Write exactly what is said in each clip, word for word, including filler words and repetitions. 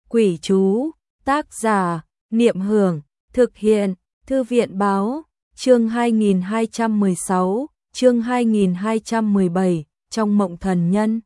Quỷ chú, tác giả, Niệm Hưởng, thực hiện, Thư viện báo, chương hai nghìn hai trăm mười sáu, chương hai nghìn hai trăm mười bảy, trong mộng thần nhân.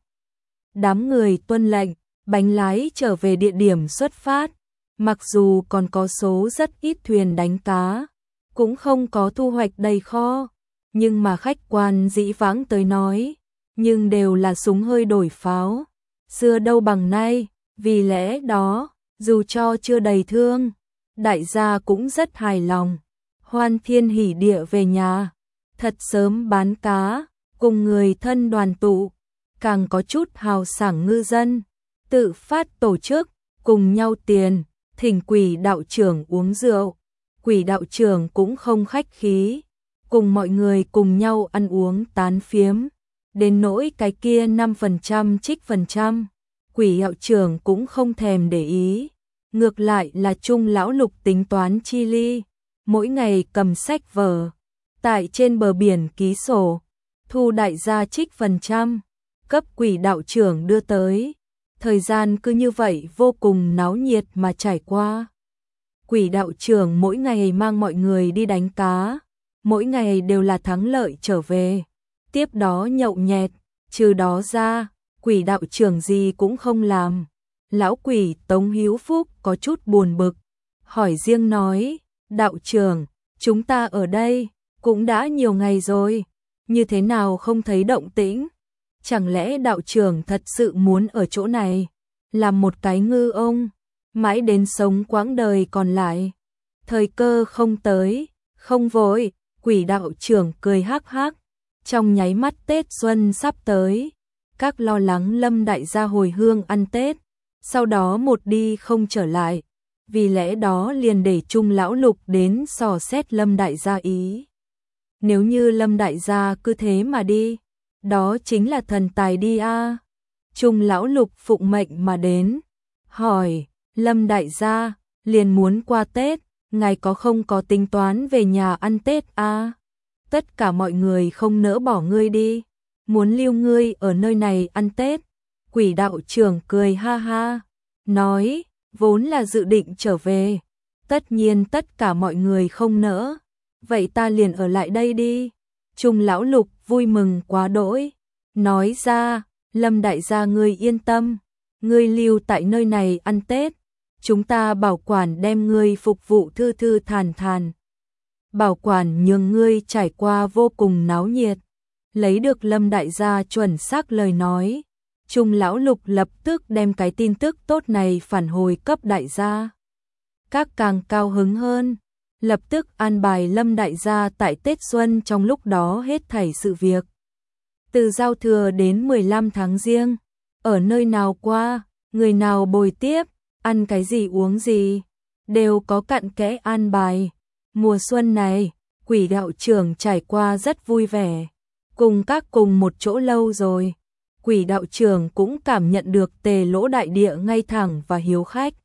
Đám người tuân lệnh, bánh lái trở về địa điểm xuất phát, mặc dù còn có số rất ít thuyền đánh cá, cũng không có thu hoạch đầy kho, nhưng mà khách quan dĩ vãng tới nói, nhưng đều là súng hơi đổi pháo, xưa đâu bằng nay, vì lẽ đó, dù cho chưa đầy thương, đại gia cũng rất hài lòng, hoan thiên hỉ địa về nhà, thật sớm bán cá, cùng người thân đoàn tụ, càng có chút hào sảng ngư dân, tự phát tổ chức, cùng nhau tiền, thỉnh quỷ đạo trưởng uống rượu, quỷ đạo trưởng cũng không khách khí, cùng mọi người cùng nhau ăn uống tán phiếm, đến nỗi cái kia năm phần trăm trích phần trăm, quỷ đạo trưởng cũng không thèm để ý, ngược lại là Trung lão Lục tính toán chi ly, mỗi ngày cầm sách vở, tại trên bờ biển ký sổ, thu đại gia trích phần trăm, cấp quỷ đạo trưởng đưa tới. Thời gian cứ như vậy vô cùng náo nhiệt mà trải qua. Quỷ đạo trưởng mỗi ngày mang mọi người đi đánh cá, mỗi ngày đều là thắng lợi trở về, tiếp đó nhậu nhẹt, trừ đó ra, quỷ đạo trưởng gì cũng không làm. Lão quỷ Tống Hữu Phúc có chút buồn bực, hỏi riêng nói, đạo trưởng, chúng ta ở đây, cũng đã nhiều ngày rồi, như thế nào không thấy động tĩnh? Chẳng lẽ đạo trưởng thật sự muốn ở chỗ này, làm một cái ngư ông, mãi đến sống quãng đời còn lại? Thời cơ không tới, không vội, quỷ đạo trưởng cười hắc hắc, trong nháy mắt Tết Xuân sắp tới, các lo lắng Lâm đại gia hồi hương ăn Tết, sau đó một đi không trở lại, vì lẽ đó liền để Trung lão Lục đến dò xét Lâm đại gia ý. Nếu như Lâm đại gia cứ thế mà đi, đó chính là thần tài đi a. À. Trung lão Lục phụng mệnh mà đến, hỏi, Lâm đại gia, liền muốn qua Tết, ngài có không có tính toán về nhà ăn Tết a? À? Tất cả mọi người không nỡ bỏ ngươi đi, muốn lưu ngươi ở nơi này ăn Tết. Quỷ đạo trưởng cười ha ha, nói, vốn là dự định trở về, tất nhiên tất cả mọi người không nỡ, vậy ta liền ở lại đây đi. Trung lão Lục vui mừng quá đỗi, nói ra, Lâm đại gia ngươi yên tâm, ngươi lưu tại nơi này ăn Tết, chúng ta bảo quản đem ngươi phục vụ thư thư thản thản, bảo quản nhường ngươi trải qua vô cùng náo nhiệt. Lấy được Lâm đại gia chuẩn xác lời nói, Trung lão Lục lập tức đem cái tin tức tốt này phản hồi cấp đại gia. Các càng cao hứng hơn, lập tức an bài Lâm đại gia tại Tết Xuân trong lúc đó hết thảy sự việc. Từ giao thừa đến mười lăm tháng Giêng, ở nơi nào qua, người nào bồi tiếp, ăn cái gì uống gì, đều có cặn kẽ an bài. Mùa xuân này, quỷ đạo trưởng trải qua rất vui vẻ, cùng các cùng một chỗ lâu rồi. Quỷ đạo trưởng cũng cảm nhận được Tề Lỗ đại địa ngay thẳng và hiếu khách.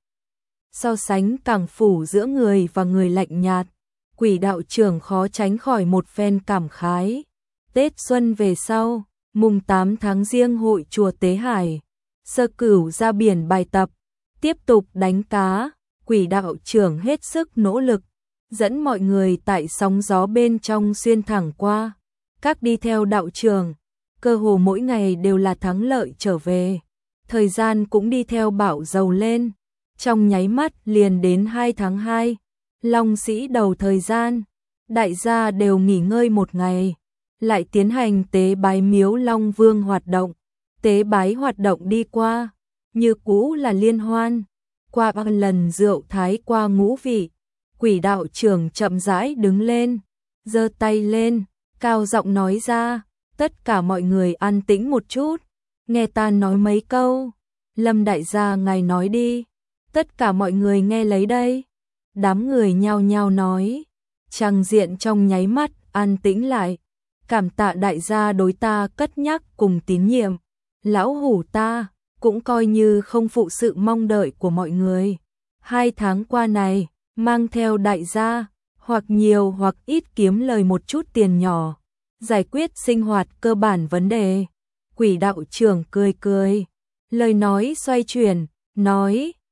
So sánh cảng phủ giữa người và người lạnh nhạt, quỷ đạo trưởng khó tránh khỏi một phen cảm khái. Tết Xuân về sau, mùng tám tháng Giêng hội chùa Tế Hải, Sơ Cửu ra biển bài tập, tiếp tục đánh cá, quỷ đạo trưởng hết sức nỗ lực, dẫn mọi người tại sóng gió bên trong xuyên thẳng qua. Các đi theo đạo trưởng, cơ hồ mỗi ngày đều là thắng lợi trở về, thời gian cũng đi theo bảo giàu lên, trong nháy mắt liền đến hai tháng hai, Long Sĩ đầu thời gian, đại gia đều nghỉ ngơi một ngày, lại tiến hành tế bái miếu Long Vương hoạt động. Tế bái hoạt động đi qua, như cũ là liên hoan, qua ba lần rượu thái qua ngũ vị, quỷ đạo trưởng chậm rãi đứng lên, giơ tay lên, cao giọng nói ra, tất cả mọi người an tĩnh một chút, nghe ta nói mấy câu. Lâm đại gia ngài nói đi, tất cả mọi người nghe lấy đây. Đám người nhao nhao nói, tràng diện trong nháy mắt an tĩnh lại, cảm tạ đại gia đối ta cất nhắc cùng tín nhiệm, lão hủ ta cũng coi như không phụ sự mong đợi của mọi người. Hai tháng qua này, mang theo đại gia, hoặc nhiều hoặc ít kiếm lời một chút tiền nhỏ, giải quyết sinh hoạt cơ bản vấn đề. Quỷ đạo trưởng cười cười, lời nói xoay chuyển, nói,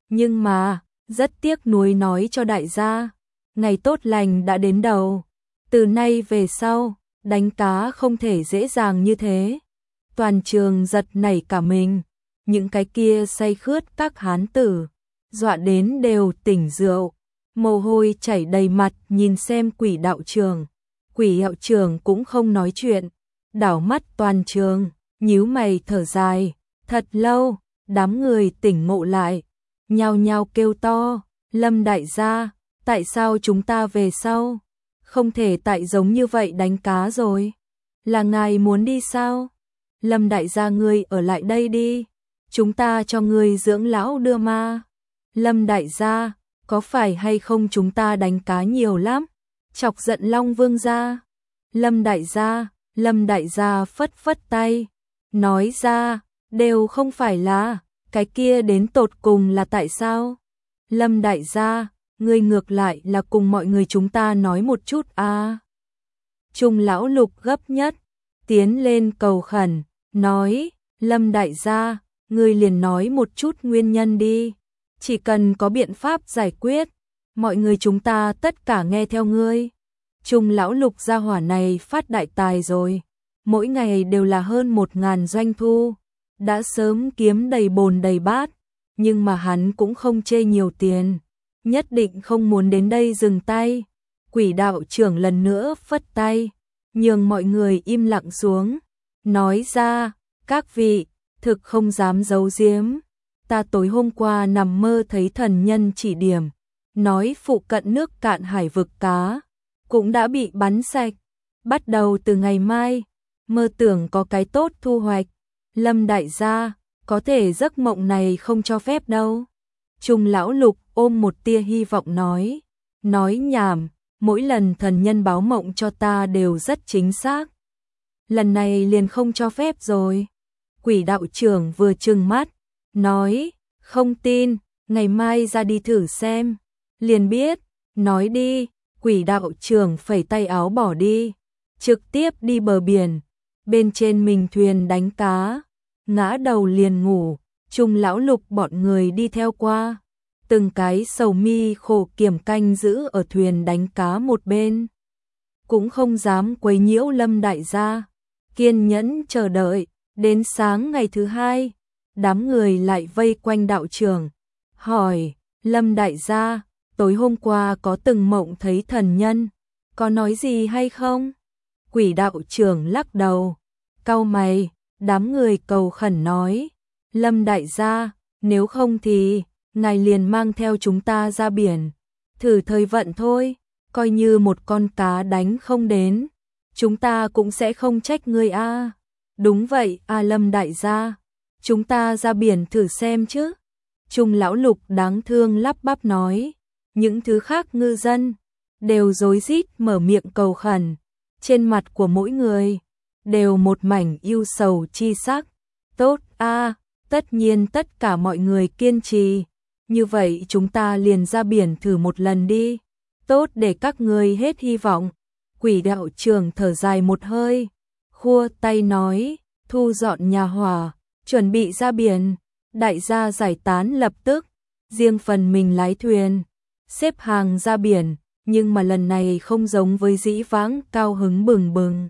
Nhưng mà, rất tiếc nuối nói cho đại gia, ngày tốt lành đã đến đầu. Từ nay về sau, đánh cá không thể dễ dàng như thế. Toàn trường giật nảy cả mình, những cái kia say khướt các hán tử, dọa đến đều tỉnh rượu, mồ hôi chảy đầy mặt nhìn xem Quỷ đạo trưởng. Quỷ đạo trưởng cũng không nói chuyện, đảo mắt toàn trường, nhíu mày thở dài, thật lâu, đám người tỉnh ngộ lại, nhao nhao kêu to, Lâm đại gia, tại sao chúng ta về sau? Không thể tại giống như vậy đánh cá rồi. Là ngài muốn đi sao? Lâm đại gia ngươi ở lại đây đi, chúng ta cho ngươi dưỡng lão đưa ma. Lâm đại gia, có phải hay không chúng ta đánh cá nhiều lắm? Chọc giận Long Vương gia. Lâm đại gia, Lâm đại gia phất phất tay, nói ra, đều không phải là, cái kia đến tột cùng là tại sao? Lâm đại gia, ngươi ngược lại là cùng mọi người chúng ta nói một chút a. À. Trung lão Lục gấp nhất, tiến lên cầu khẩn, nói, Lâm đại gia, ngươi liền nói một chút nguyên nhân đi, chỉ cần có biện pháp giải quyết, mọi người chúng ta tất cả nghe theo ngươi. Trung lão Lục gia hỏa này phát đại tài rồi, mỗi ngày đều là hơn một ngàn doanh thu, đã sớm kiếm đầy bồn đầy bát, nhưng mà hắn cũng không chê nhiều tiền, nhất định không muốn đến đây dừng tay. Quỷ đạo trưởng lần nữa phất tay, nhường mọi người im lặng xuống, nói ra, các vị, thực không dám giấu giếm, ta tối hôm qua nằm mơ thấy thần nhân chỉ điểm, nói phụ cận nước cạn hải vực cá cũng đã bị bắn sạch, bắt đầu từ ngày mai, mơ tưởng có cái tốt thu hoạch. Lâm đại gia, có thể giấc mộng này không cho phép đâu. Trung lão Lục ôm một tia hy vọng nói, nói nhảm, mỗi lần thần nhân báo mộng cho ta đều rất chính xác. Lần này liền không cho phép rồi. Quỷ đạo trưởng vừa trừng mắt, nói, không tin, ngày mai ra đi thử xem, liền biết, nói đi. Quỷ đạo trưởng phẩy tay áo bỏ đi, trực tiếp đi bờ biển, bên trên mình thuyền đánh cá, ngã đầu liền ngủ. Trung lão Lục bọn người đi theo qua, từng cái sầu mi khổ kiểm canh giữ ở thuyền đánh cá một bên, cũng không dám quấy nhiễu Lâm đại gia, kiên nhẫn chờ đợi. Đến sáng ngày thứ hai, đám người lại vây quanh đạo trưởng, hỏi, Lâm đại gia, tối hôm qua có từng mộng thấy thần nhân, có nói gì hay không? Quỷ đạo trưởng lắc đầu, cau mày, đám người cầu khẩn nói, Lâm đại gia, nếu không thì, ngài liền mang theo chúng ta ra biển, thử thời vận thôi, coi như một con cá đánh không đến, chúng ta cũng sẽ không trách ngươi a. À. Đúng vậy, a à Lâm đại gia, chúng ta ra biển thử xem chứ. Trung lão Lục đáng thương lắp bắp nói, những thứ khác ngư dân đều rối rít mở miệng cầu khẩn, trên mặt của mỗi người đều một mảnh ưu sầu chi sắc. Tốt a, à, tất nhiên tất cả mọi người kiên trì, như vậy chúng ta liền ra biển thử một lần đi. Tốt, để các ngươi hết hy vọng. Quỷ đạo trưởng thở dài một hơi, khua tay nói, thu dọn nhà hỏa, chuẩn bị ra biển. Đại gia giải tán lập tức, riêng phần mình lái thuyền, xếp hàng ra biển, nhưng mà lần này không giống với dĩ vãng cao hứng bừng bừng.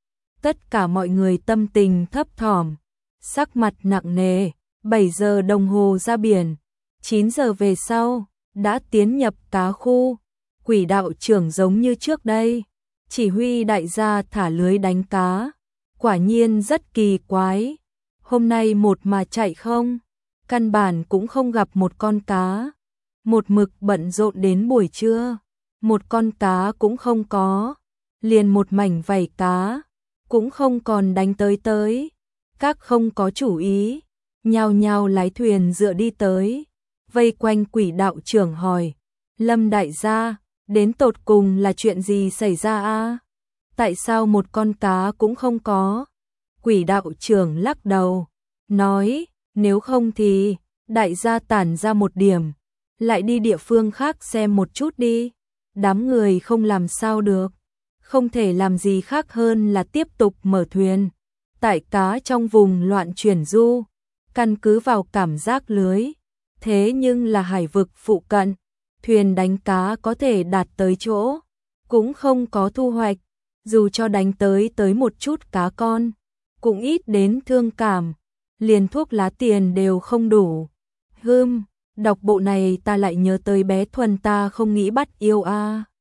Tất cả mọi người tâm tình thấp thỏm, sắc mặt nặng nề. Bảy giờ đồng hồ ra biển, chín giờ về sau, đã tiến nhập cá khu. Quỷ đạo trưởng giống như trước đây, chỉ huy đại gia thả lưới đánh cá, quả nhiên rất kỳ quái. Hôm nay một mà chạy không, căn bản cũng không gặp một con cá. Một mực bận rộn đến buổi trưa, một con cá cũng không có, liền một mảnh vảy cá, cũng không còn đánh tới tới. Các không có chủ ý, nhao nhao lái thuyền dựa đi tới, vây quanh quỷ đạo trưởng hỏi, Lâm đại gia, đến tột cùng là chuyện gì xảy ra a? Tại sao một con cá cũng không có? Quỷ đạo trưởng lắc đầu, nói, nếu không thì, đại gia tản ra một điểm, lại đi địa phương khác xem một chút đi. Đám người không làm sao được, không thể làm gì khác hơn là tiếp tục mở thuyền, tại cá trong vùng loạn chuyển du, căn cứ vào cảm giác lưới, Thế nhưng là hải vực phụ cận, thuyền đánh cá có thể đạt tới chỗ, cũng không có thu hoạch, dù cho đánh tới tới một chút cá con, cũng ít đến thương cảm, liền thuốc lá tiền đều không đủ. Hưm, đọc bộ này ta lại nhớ tới bé Thuần ta không nghĩ bắt yêu a.